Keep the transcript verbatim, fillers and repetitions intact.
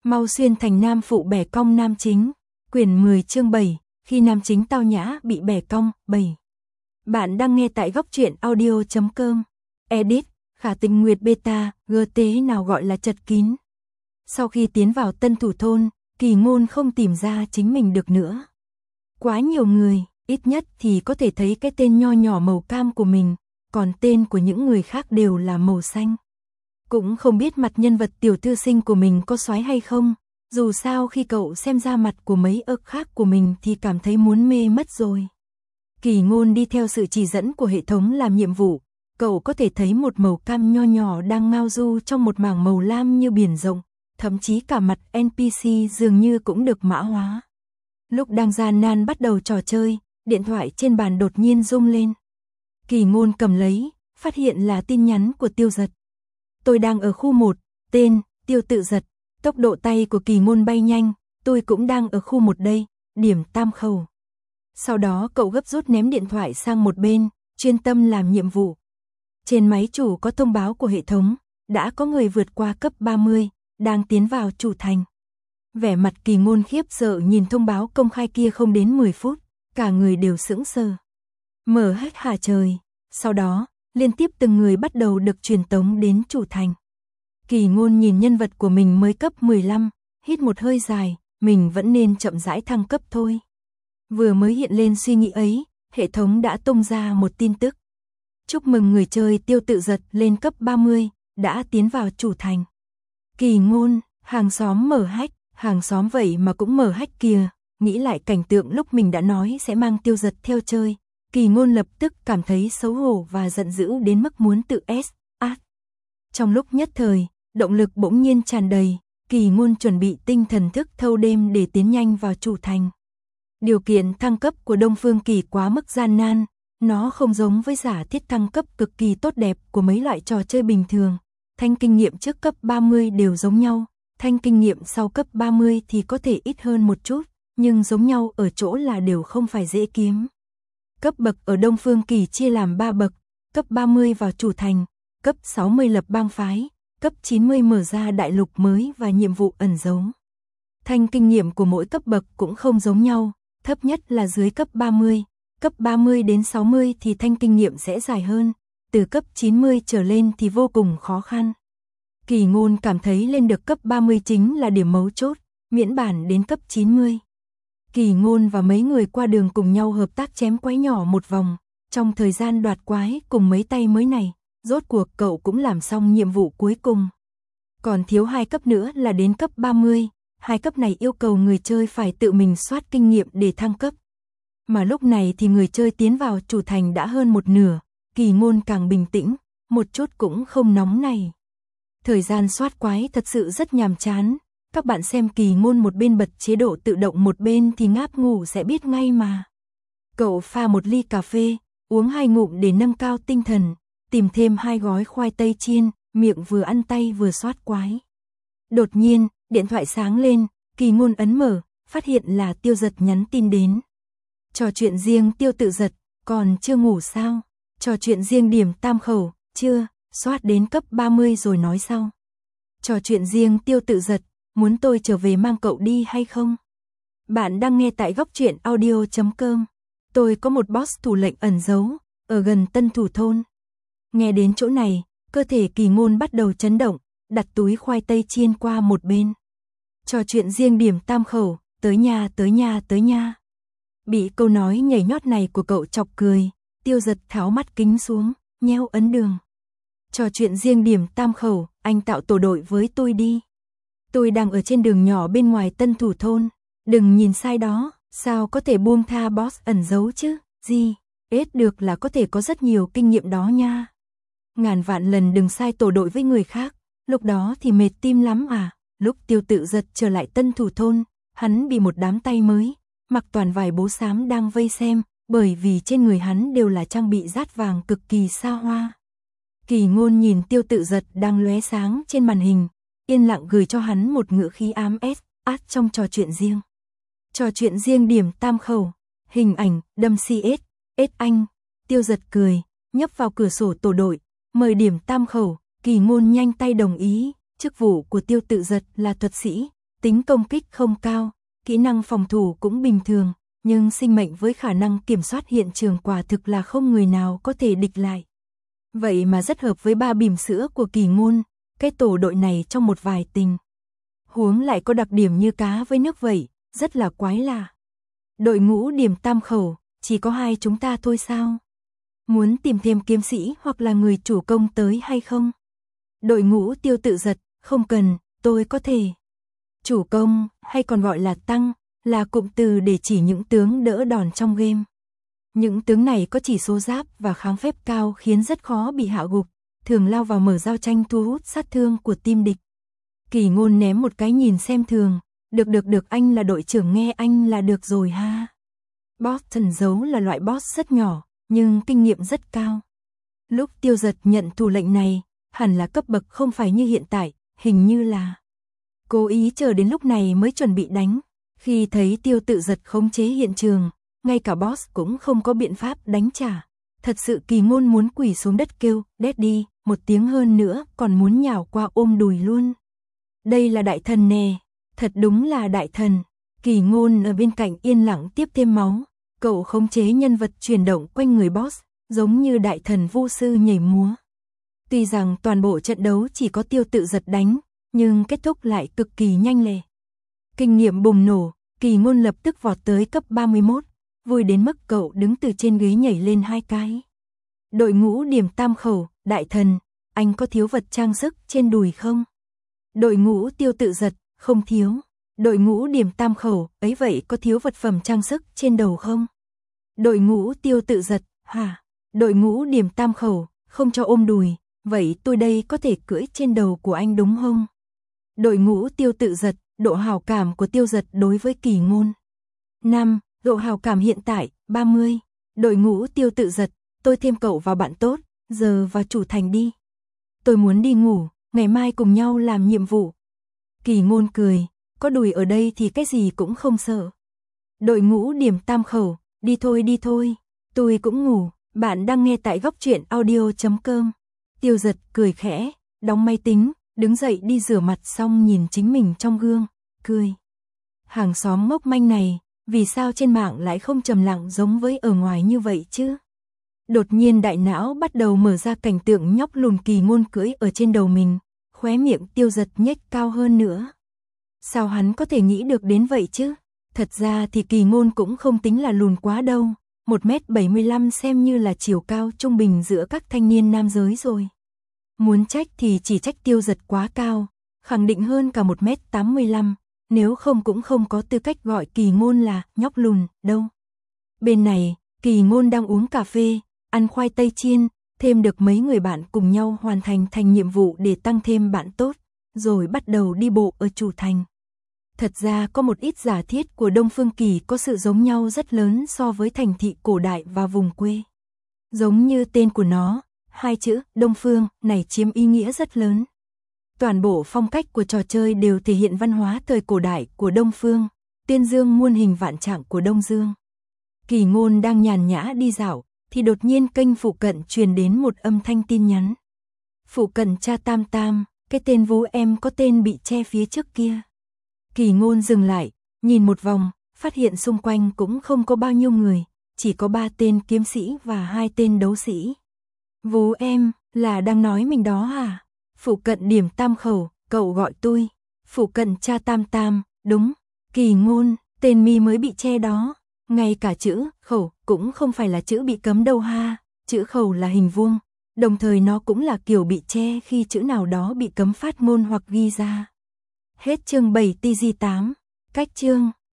Mau xuyên thành nam phụ bẻ cong nam chính. Quyển mười chương bảy, khi nam chính tao nhã bị bẻ cong, bảy. Bạn đang nghe tại góc truyện audio chấm com. Edit, Khả Tình Nguyệt Beta, gờ tế nào gọi là chật kín. Sau khi tiến vào Tân Thủ Thôn, Kỳ Ngôn không tìm ra chính mình được nữa. Quá nhiều người, ít nhất thì có thể thấy cái tên nho nhỏ màu cam của mình, còn tên của những người khác đều là màu xanh. Cũng không biết mặt nhân vật tiểu thư sinh của mình có xoái hay không, dù sao khi cậu xem ra mặt của mấy ức khác của mình thì cảm thấy muốn mê mất rồi. Kỳ Ngôn đi theo sự chỉ dẫn của hệ thống làm nhiệm vụ, cậu có thể thấy một màu cam nho nhỏ đang ngao du trong một mảng màu lam như biển rộng, thậm chí cả mặt en pê xê dường như cũng được mã hóa. Lúc đang gian nan bắt đầu trò chơi, điện thoại trên bàn đột nhiên rung lên. Kỳ Ngôn cầm lấy, phát hiện là tin nhắn của Tiêu Giật. Tôi đang ở khu một, tên, Tiêu Tự Giật. Tốc độ tay của Kỳ Ngôn bay nhanh, tôi cũng đang ở khu một đây, điểm tam khẩu. Sau đó cậu gấp rút ném điện thoại sang một bên, chuyên tâm làm nhiệm vụ. Trên máy chủ có thông báo của hệ thống, đã có người vượt qua cấp ba mươi, đang tiến vào chủ thành. Vẻ mặt Kỳ Ngôn khiếp sợ nhìn thông báo công khai kia không đến mười phút, cả người đều sững sờ. Mở hết hà trời, sau đó, liên tiếp từng người bắt đầu được truyền tống đến chủ thành. Kỳ Ngôn nhìn nhân vật của mình mới cấp mười lăm, hít một hơi dài, mình vẫn nên chậm rãi thăng cấp thôi. Vừa mới hiện lên suy nghĩ ấy, hệ thống đã tung ra một tin tức. Chúc mừng người chơi Tiêu Tự Giật lên cấp ba mươi, đã tiến vào chủ thành. Kỳ Ngôn, hàng xóm mở hách, hàng xóm vậy mà cũng mở hách kìa, nghĩ lại cảnh tượng lúc mình đã nói sẽ mang Tiêu Giật theo chơi. Kỳ Ngôn lập tức cảm thấy xấu hổ và giận dữ đến mức muốn tự ét át. Trong lúc nhất thời, động lực bỗng nhiên tràn đầy, Kỳ Ngôn chuẩn bị tinh thần thức thâu đêm để tiến nhanh vào chủ thành. Điều kiện thăng cấp của Đông Phương Kỳ quá mức gian nan, nó không giống với giả thiết thăng cấp cực kỳ tốt đẹp của mấy loại trò chơi bình thường. Thanh kinh nghiệm trước cấp ba mươi đều giống nhau, thanh kinh nghiệm sau cấp ba mươi thì có thể ít hơn một chút, nhưng giống nhau ở chỗ là đều không phải dễ kiếm. Cấp bậc ở Đông Phương Kỳ chia làm ba bậc, cấp ba mươi vào chủ thành, cấp sáu mươi lập bang phái, cấp chín mươi mở ra đại lục mới và nhiệm vụ ẩn giấu. Thanh kinh nghiệm của mỗi cấp bậc cũng không giống nhau, thấp nhất là dưới cấp ba mươi, cấp ba mươi đến sáu mươi thì thanh kinh nghiệm sẽ dài hơn, từ cấp chín mươi trở lên thì vô cùng khó khăn. Kỳ Ngôn cảm thấy lên được cấp ba mươi chính là điểm mấu chốt, miễn bản đến cấp chín mươi. Kỳ Ngôn và mấy người qua đường cùng nhau hợp tác chém quái nhỏ một vòng, trong thời gian đoạt quái cùng mấy tay mới này, rốt cuộc cậu cũng làm xong nhiệm vụ cuối cùng. Còn thiếu hai cấp nữa là đến cấp ba mươi, hai cấp này yêu cầu người chơi phải tự mình soát kinh nghiệm để thăng cấp. Mà lúc này thì người chơi tiến vào chủ thành đã hơn một nửa, Kỳ Ngôn càng bình tĩnh, một chút cũng không nóng này. Thời gian soát quái thật sự rất nhàm chán. Các bạn xem Kỳ Ngôn một bên bật chế độ tự động một bên thì ngáp ngủ sẽ biết ngay mà. Cậu pha một ly cà phê, uống hai ngụm để nâng cao tinh thần, tìm thêm hai gói khoai tây chiên, miệng vừa ăn tay vừa soát quái. Đột nhiên, điện thoại sáng lên, Kỳ Ngôn ấn mở, phát hiện là Tiêu Giật nhắn tin đến. Trò chuyện riêng Tiêu Tự Giật, còn chưa ngủ sao? Trò chuyện riêng điểm tam khẩu, chưa, soát đến cấp ba mươi rồi nói sau. Trò chuyện riêng Tiêu Tự Giật, muốn tôi trở về mang cậu đi hay không? Bạn đang nghe tại góc truyện audio chấm com. Tôi có một boss thủ lệnh ẩn giấu, ở gần Tân Thủ Thôn. Nghe đến chỗ này, cơ thể Kỳ Ngôn bắt đầu chấn động, đặt túi khoai tây chiên qua một bên. Trò chuyện riêng điểm tam khẩu, tới nhà tới nhà tới nhà. Bị câu nói nhảy nhót này của cậu chọc cười, Tiêu Giật tháo mắt kính xuống, nheo ấn đường. Trò chuyện riêng điểm tam khẩu, anh tạo tổ đội với tôi đi. Tôi đang ở trên đường nhỏ bên ngoài Tân Thủ Thôn, đừng nhìn sai đó, sao có thể buông tha boss ẩn giấu chứ, gì, ết được là có thể có rất nhiều kinh nghiệm đó nha. Ngàn vạn lần đừng sai tổ đội với người khác, lúc đó thì mệt tim lắm à. Lúc Tiêu Tự Giật trở lại Tân Thủ Thôn, hắn bị một đám tay mới, mặc toàn vải bố xám đang vây xem, bởi vì trên người hắn đều là trang bị rát vàng cực kỳ xa hoa. Kỳ Ngôn nhìn Tiêu Tự Giật đang lóe sáng trên màn hình, yên lặng gửi cho hắn một ngữ khí ám ét át trong trò chuyện riêng. Trò chuyện riêng điểm tam khẩu, hình ảnh, đâm xê ét, ết anh. Tiêu Giật cười, nhấp vào cửa sổ tổ đội, mời điểm tam khẩu. Kỳ Ngôn nhanh tay đồng ý, chức vụ của Tiêu Tự Giật là thuật sĩ, tính công kích không cao, kỹ năng phòng thủ cũng bình thường, nhưng sinh mệnh với khả năng kiểm soát hiện trường quả thực là không người nào có thể địch lại. Vậy mà rất hợp với ba bỉm sữa của Kỳ Ngôn, cái tổ đội này trong một vài tình huống lại có đặc điểm như cá với nước vậy, rất là quái lạ. Đội ngũ Điểm Tam Khẩu, chỉ có hai chúng ta thôi sao? Muốn tìm thêm kiếm sĩ hoặc là người chủ công tới hay không? Đội ngũ Tiêu Tự Giật, không cần, tôi có thể. Chủ công, hay còn gọi là tăng, là cụm từ để chỉ những tướng đỡ đòn trong game. Những tướng này có chỉ số giáp và kháng phép cao khiến rất khó bị hạ gục, thường lao vào mở giao tranh thu hút sát thương của team địch. Kỳ Ngôn ném một cái nhìn xem thường, được được được, anh là đội trưởng nghe anh là được rồi ha. Boss thần dấu là loại boss rất nhỏ, nhưng kinh nghiệm rất cao. Lúc Tiêu Giật nhận thủ lệnh này, hẳn là cấp bậc không phải như hiện tại, hình như là cố ý chờ đến lúc này mới chuẩn bị đánh. Khi thấy Tiêu Tự Giật khống chế hiện trường, ngay cả boss cũng không có biện pháp đánh trả. Thật sự Kỳ Ngôn muốn quỳ xuống đất kêu, đét đi, một tiếng hơn nữa còn muốn nhào qua ôm đùi luôn. Đây là đại thần nè, thật đúng là đại thần. Kỳ Ngôn ở bên cạnh yên lặng tiếp thêm máu, cậu khống chế nhân vật chuyển động quanh người boss, giống như đại thần vu sư nhảy múa. Tuy rằng toàn bộ trận đấu chỉ có Tiêu Tự Giật đánh, nhưng kết thúc lại cực kỳ nhanh lẹ. Kinh nghiệm bùng nổ, Kỳ Ngôn lập tức vọt tới cấp ba mươi mốt, vui đến mức cậu đứng từ trên ghế nhảy lên hai cái. Đội ngũ Điểm Tam Khẩu, đại thần, anh có thiếu vật trang sức trên đùi không? Đội ngũ Tiêu Tự Giật, không thiếu. Đội ngũ Điểm Tam Khẩu, ấy vậy có thiếu vật phẩm trang sức trên đầu không? Đội ngũ Tiêu Tự Giật, hả? Đội ngũ Điểm Tam Khẩu, không cho ôm đùi, vậy tôi đây có thể cưỡi trên đầu của anh đúng không? Đội ngũ Tiêu Tự Giật, độ hào cảm của Tiêu Giật đối với Kỳ Ngôn. năm. Độ hào cảm hiện tại, ba mươi. Đội ngũ Tiêu Tự Giật, tôi thêm cậu vào bạn tốt, giờ vào chủ thành đi. Tôi muốn đi ngủ, ngày mai cùng nhau làm nhiệm vụ. Kỳ Ngôn cười, có đùi ở đây thì cái gì cũng không sợ. Đội ngũ Điểm Tam Khẩu, đi thôi đi thôi, tôi cũng ngủ. Bạn đang nghe tại góc truyện audio chấm com. Tiêu Giật cười khẽ, đóng máy tính, đứng dậy đi rửa mặt xong nhìn chính mình trong gương, cười. Hàng xóm ngốc manh này, vì sao trên mạng lại không trầm lặng giống với ở ngoài như vậy chứ? Đột nhiên đại não bắt đầu mở ra cảnh tượng nhóc lùn Kỳ Ngôn cưỡi ở trên đầu mình, khóe miệng Tiêu Giật nhếch cao hơn nữa. Sao hắn có thể nghĩ được đến vậy chứ? Thật ra thì Kỳ Ngôn cũng không tính là lùn quá đâu, một mét bảy mươi lăm xem như là chiều cao trung bình giữa các thanh niên nam giới rồi. Muốn trách thì chỉ trách Tiêu Giật quá cao, khẳng định hơn cả một mét tám mươi lăm, nếu không cũng không có tư cách gọi Kỳ Ngôn là nhóc lùn đâu. Bên này, Kỳ Ngôn đang uống cà phê, ăn khoai tây chiên, thêm được mấy người bạn cùng nhau hoàn thành thành nhiệm vụ để tăng thêm bạn tốt, rồi bắt đầu đi bộ ở chủ thành. Thật ra có một ít giả thiết của Đông Phương Kỳ có sự giống nhau rất lớn so với thành thị cổ đại và vùng quê. Giống như tên của nó, hai chữ Đông Phương này chiếm ý nghĩa rất lớn. Toàn bộ phong cách của trò chơi đều thể hiện văn hóa thời cổ đại của Đông Phương, tiên dương muôn hình vạn trạng của Đông Dương. Kỳ Ngôn đang nhàn nhã đi dạo, thì đột nhiên kênh phụ cận truyền đến một âm thanh tin nhắn. Phụ cận cha Tam Tam, cái tên vú em có tên bị che phía trước kia. Kỳ Ngôn dừng lại, nhìn một vòng, phát hiện xung quanh cũng không có bao nhiêu người, chỉ có ba tên kiếm sĩ và hai tên đấu sĩ. Vú em, là đang nói mình đó hả? Phụ cận Điểm Tam Khẩu, cậu gọi tôi. Phụ cận cha Tam Tam, đúng. Kỳ Ngôn, tên mi mới bị che đó. Ngay cả chữ khẩu cũng không phải là chữ bị cấm đâu ha. Chữ khẩu là hình vuông, đồng thời nó cũng là kiểu bị che khi chữ nào đó bị cấm phát ngôn hoặc ghi ra. Hết chương bảy T G tám. Cách chương